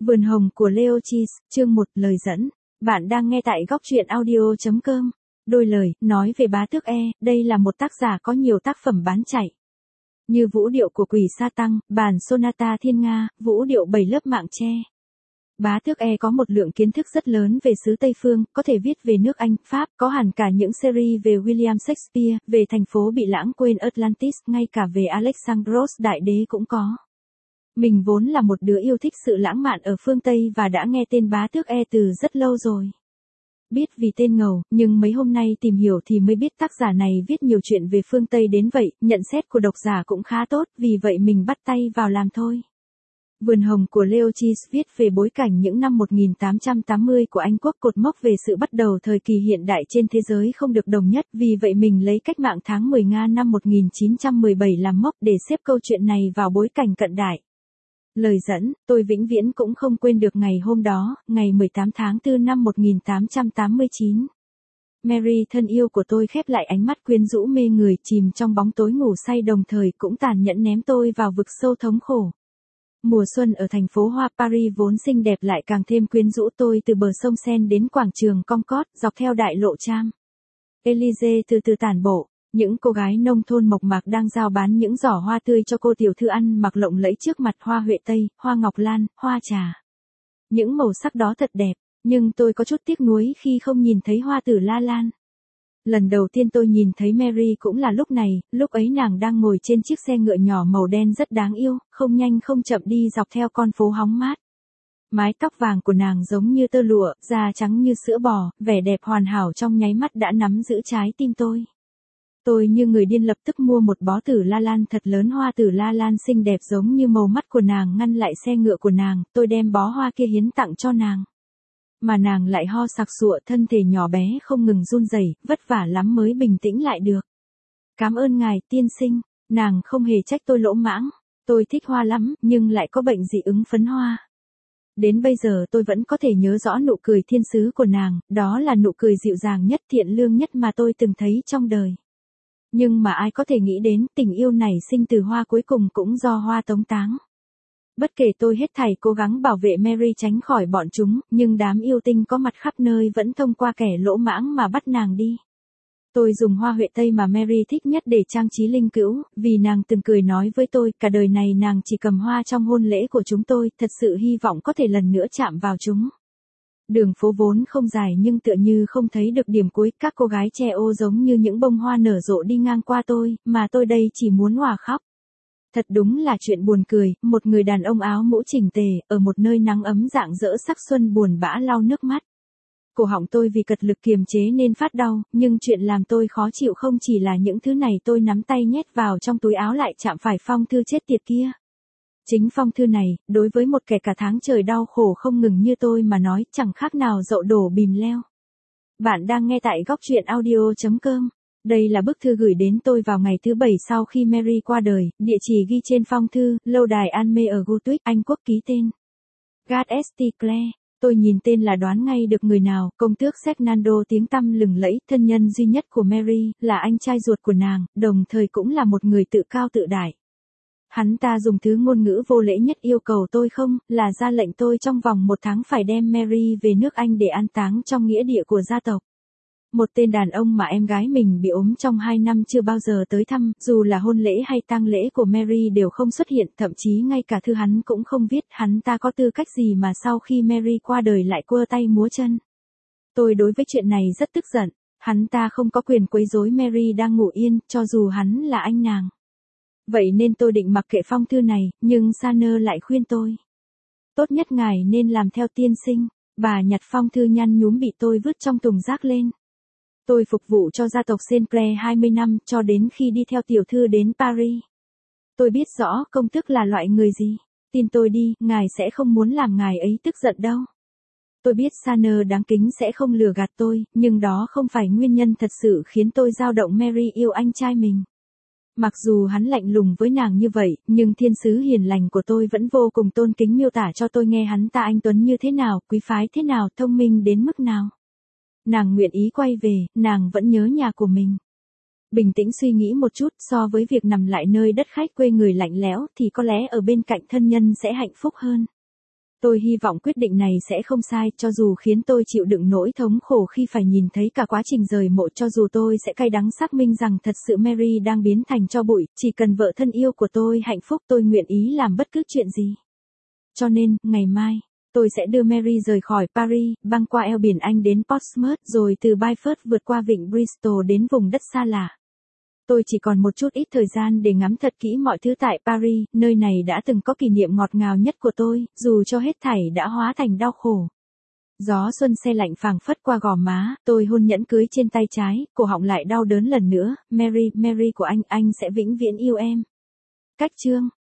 Vườn hồng của Leo Cheese, chương 1, lời dẫn. Bạn đang nghe tại góc truyện audio.com. Đôi lời, nói về Bá Tước E, đây là một tác giả có nhiều tác phẩm bán chạy. Như vũ điệu của quỷ sa tăng, bản sonata thiên Nga, vũ điệu 7 lớp mạng tre. Bá Tước E có một lượng kiến thức rất lớn về xứ Tây Phương, có thể viết về nước Anh, Pháp, có hẳn cả những series về William Shakespeare, về thành phố bị lãng quên Atlantis, ngay cả về Alexandros Đại Đế cũng có. Mình vốn là một đứa yêu thích sự lãng mạn ở phương Tây và đã nghe tên Bá Tước E từ rất lâu rồi. Biết vì tên ngầu, nhưng mấy hôm nay tìm hiểu thì mới biết tác giả này viết nhiều chuyện về phương Tây đến vậy, nhận xét của độc giả cũng khá tốt, vì vậy mình bắt tay vào làm thôi. Vườn hồng của Leo Cheese viết về bối cảnh những năm 1880 của Anh quốc, cột mốc về sự bắt đầu thời kỳ hiện đại trên thế giới không được đồng nhất, vì vậy mình lấy cách mạng tháng 10 Nga năm 1917 làm mốc để xếp câu chuyện này vào bối cảnh cận đại. Lời dẫn, tôi vĩnh viễn cũng không quên được ngày hôm đó, ngày 18 tháng 4 năm 1889. Mary thân yêu của tôi khép lại ánh mắt quyến rũ mê người, chìm trong bóng tối ngủ say, đồng thời cũng tàn nhẫn ném tôi vào vực sâu thống khổ. Mùa xuân ở thành phố hoa Paris vốn xinh đẹp lại càng thêm quyến rũ tôi, từ bờ sông Seine đến quảng trường Concorde, dọc theo đại lộ Champs-Élysées từ từ tản bộ. Những cô gái nông thôn mộc mạc đang rao bán những giỏ hoa tươi cho cô tiểu thư ăn mặc lộng lẫy trước mặt, hoa huệ tây, hoa ngọc lan, hoa trà. Những màu sắc đó thật đẹp, nhưng tôi có chút tiếc nuối khi không nhìn thấy hoa tử La Lan. Lần đầu tiên tôi nhìn thấy Mary cũng là lúc này, lúc ấy nàng đang ngồi trên chiếc xe ngựa nhỏ màu đen rất đáng yêu, không nhanh không chậm đi dọc theo con phố hóng mát. Mái tóc vàng của nàng giống như tơ lụa, da trắng như sữa bò, vẻ đẹp hoàn hảo trong nháy mắt đã nắm giữ trái tim tôi. Tôi như người điên lập tức mua một bó tử La Lan thật lớn, hoa tử La Lan xinh đẹp giống như màu mắt của nàng ngăn lại xe ngựa của nàng, tôi đem bó hoa kia hiến tặng cho nàng. Mà nàng lại ho sặc sụa, thân thể nhỏ bé không ngừng run rẩy, vất vả lắm mới bình tĩnh lại được. Cảm ơn ngài, tiên sinh, nàng không hề trách tôi lỗ mãng, tôi thích hoa lắm, nhưng lại có bệnh dị ứng phấn hoa. Đến bây giờ tôi vẫn có thể nhớ rõ nụ cười thiên sứ của nàng, đó là nụ cười dịu dàng nhất, thiện lương nhất mà tôi từng thấy trong đời. Nhưng mà ai có thể nghĩ đến, tình yêu này sinh từ hoa cuối cùng cũng do hoa tống táng. Bất kể tôi hết thảy cố gắng bảo vệ Mary tránh khỏi bọn chúng, nhưng đám yêu tinh có mặt khắp nơi vẫn thông qua kẻ lỗ mãng mà bắt nàng đi. Tôi dùng hoa huệ tây mà Mary thích nhất để trang trí linh cữu, vì nàng từng cười nói với tôi, cả đời này nàng chỉ cầm hoa trong hôn lễ của chúng tôi, thật sự hy vọng có thể lần nữa chạm vào chúng. Đường phố vốn không dài nhưng tựa như không thấy được điểm cuối, các cô gái che ô giống như những bông hoa nở rộ đi ngang qua tôi, mà tôi đây chỉ muốn òa khóc. Thật đúng là chuyện buồn cười, một người đàn ông áo mũ chỉnh tề, ở một nơi nắng ấm rạng rỡ sắc xuân buồn bã lau nước mắt. Cổ họng tôi vì cật lực kiềm chế nên phát đau, nhưng chuyện làm tôi khó chịu không chỉ là những thứ này, tôi nắm tay nhét vào trong túi áo lại chạm phải phong thư chết tiệt kia. Chính phong thư này, đối với một kẻ cả tháng trời đau khổ không ngừng như tôi mà nói, chẳng khác nào dậu đổ bìm leo. Bạn đang nghe tại góc truyện audio.com. Đây là bức thư gửi đến tôi vào ngày thứ 7 sau khi Mary qua đời, địa chỉ ghi trên phong thư, lâu đài Anme ở Gatwick, Anh quốc, ký tên Gat St. Clair. Tôi nhìn tên là đoán ngay được người nào, công tước Fernando tiếng tăm lừng lẫy, thân nhân duy nhất của Mary, là anh trai ruột của nàng, đồng thời cũng là một người tự cao tự đại. Hắn ta dùng thứ ngôn ngữ vô lễ nhất yêu cầu tôi không, là ra lệnh tôi trong vòng 1 tháng phải đem Mary về nước Anh để an táng trong nghĩa địa của gia tộc. Một tên đàn ông mà em gái mình bị ốm trong 2 năm chưa bao giờ tới thăm, dù là hôn lễ hay tang lễ của Mary đều không xuất hiện, thậm chí ngay cả thư hắn cũng không viết, hắn ta có tư cách gì mà sau khi Mary qua đời lại cua tay múa chân. Tôi đối với chuyện này rất tức giận, hắn ta không có quyền quấy rối Mary đang ngủ yên, cho dù hắn là anh nàng. Vậy nên tôi định mặc kệ phong thư này, nhưng Sanner lại khuyên tôi. Tốt nhất ngài nên làm theo tiên sinh. Bà nhặt phong thư nhăn nhúm bị tôi vứt trong thùng rác lên. Tôi phục vụ cho gia tộc St. Clair 20 năm, cho đến khi đi theo tiểu thư đến Paris. Tôi biết rõ công tước là loại người gì. Tin tôi đi, ngài sẽ không muốn làm ngài ấy tức giận đâu. Tôi biết Sanner đáng kính sẽ không lừa gạt tôi, nhưng đó không phải nguyên nhân thật sự khiến tôi dao động. Mary yêu anh trai mình. Mặc dù hắn lạnh lùng với nàng như vậy, nhưng thiên sứ hiền lành của tôi vẫn vô cùng tôn kính miêu tả cho tôi nghe hắn ta anh tuấn như thế nào, quý phái thế nào, thông minh đến mức nào. Nàng nguyện ý quay về, nàng vẫn nhớ nhà của mình. Bình tĩnh suy nghĩ một chút, so với việc nằm lại nơi đất khách quê người lạnh lẽo thì có lẽ ở bên cạnh thân nhân sẽ hạnh phúc hơn. Tôi hy vọng quyết định này sẽ không sai, cho dù khiến tôi chịu đựng nỗi thống khổ khi phải nhìn thấy cả quá trình rời mộ, cho dù tôi sẽ cay đắng xác minh rằng thật sự Mary đang biến thành tro bụi, chỉ cần vợ thân yêu của tôi hạnh phúc tôi nguyện ý làm bất cứ chuyện gì. Cho nên, ngày mai, tôi sẽ đưa Mary rời khỏi Paris, băng qua eo biển Anh đến Portsmouth, rồi từ Byford vượt qua vịnh Bristol đến vùng đất xa lạ. Tôi chỉ còn một chút ít thời gian để ngắm thật kỹ mọi thứ tại Paris, nơi này đã từng có kỷ niệm ngọt ngào nhất của tôi, dù cho hết thảy đã hóa thành đau khổ. Gió xuân se lạnh phảng phất qua gò má, tôi hôn nhẫn cưới trên tay trái, cổ họng lại đau đớn lần nữa. Mary, Mary của anh sẽ vĩnh viễn yêu em. Cách chương